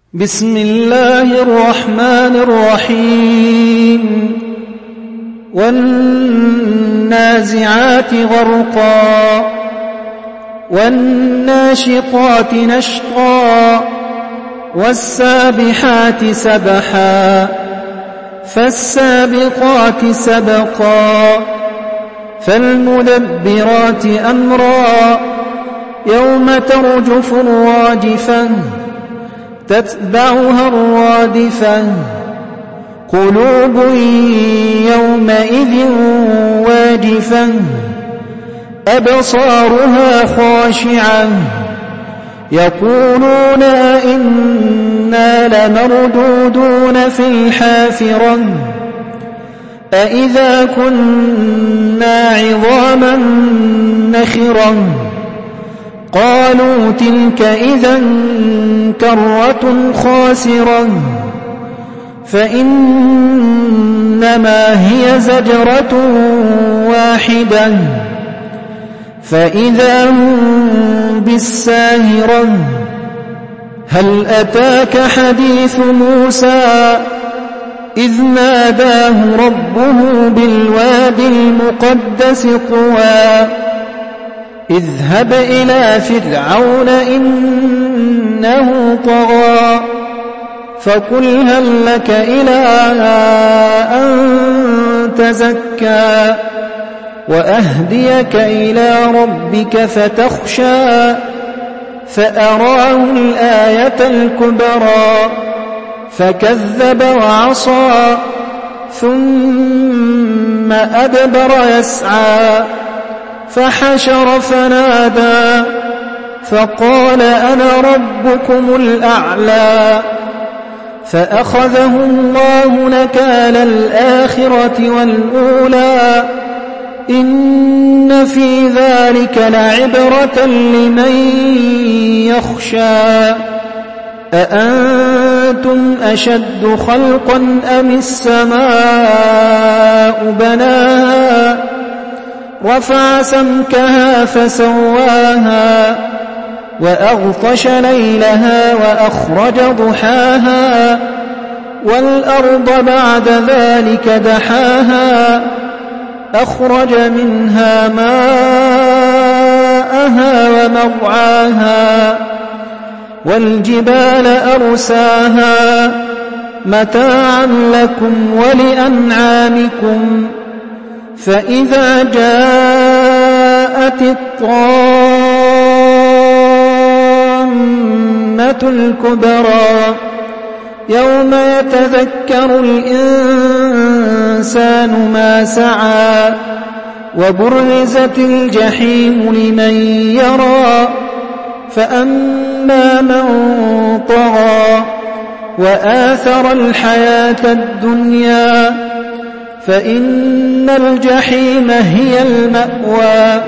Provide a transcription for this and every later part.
بسم الله الرحمن الرحيم والنازعات غرقا والناشطات نشطا والسابحات سبحا فالسابقات سبقا فالمدبرات أمرا يوم ترجف الراجفة تتبعها الرادفة قلوب يومئذ واجفة أبصارها خاشعة يقولون إنا لمردودون في الحافرة أإذا كنا عظاما نخرة قالوا تلك إذا كرة خاسرة فإنما هي زجرة واحدة فإذا هم بالساهرة هل أتاك حديث موسى إذ ناداه ربه بالوادي المقدس طوى اذهب إلى فرعون إنه طغى فقل هل لك إلى أن تزكى وأهديك إلى ربك فتخشى فأراه الآية الكبرى فكذب وعصى ثم أدبر يسعى فحشر فنادى فقال أنا ربكم الأعلى فأخذه الله نكال الآخرة والأولى إن في ذلك لعبرة لمن يخشى أأنتم أشد خلقا أم السماء بناها رفع سمكها فسواها وأغطش ليلها وأخرج ضحاها والأرض بعد ذلك دحاها أخرج منها ماءها ومرعاها والجبال أرساها متاعا لكم ولأنعامكم فإذا جاءت الطامة الكبرى يوم يتذكر الإنسان ما سعى وبرزت الجحيم لمن يرى فأما من طغى وآثر الحياة الدنيا فإن الجحيم هي المأوى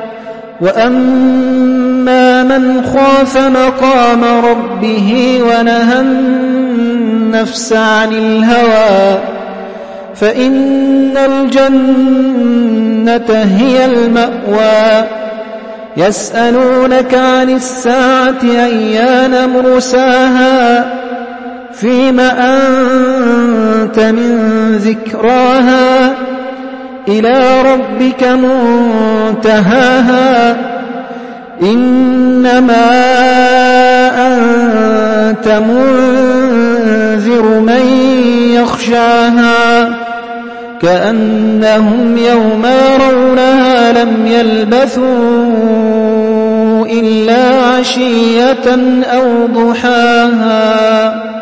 وأما من خاف مقام ربه ونهى النفس عن الهوى فإن الجنة هي المأوى يسألونك عن الساعة أيان مرساها فيم أنت من ذكراها إلى ربك منتهاها إنما أنت منذر من يخشاها كأنهم يوم يرونها لم يلبثوا إلا عشية أو ضحاها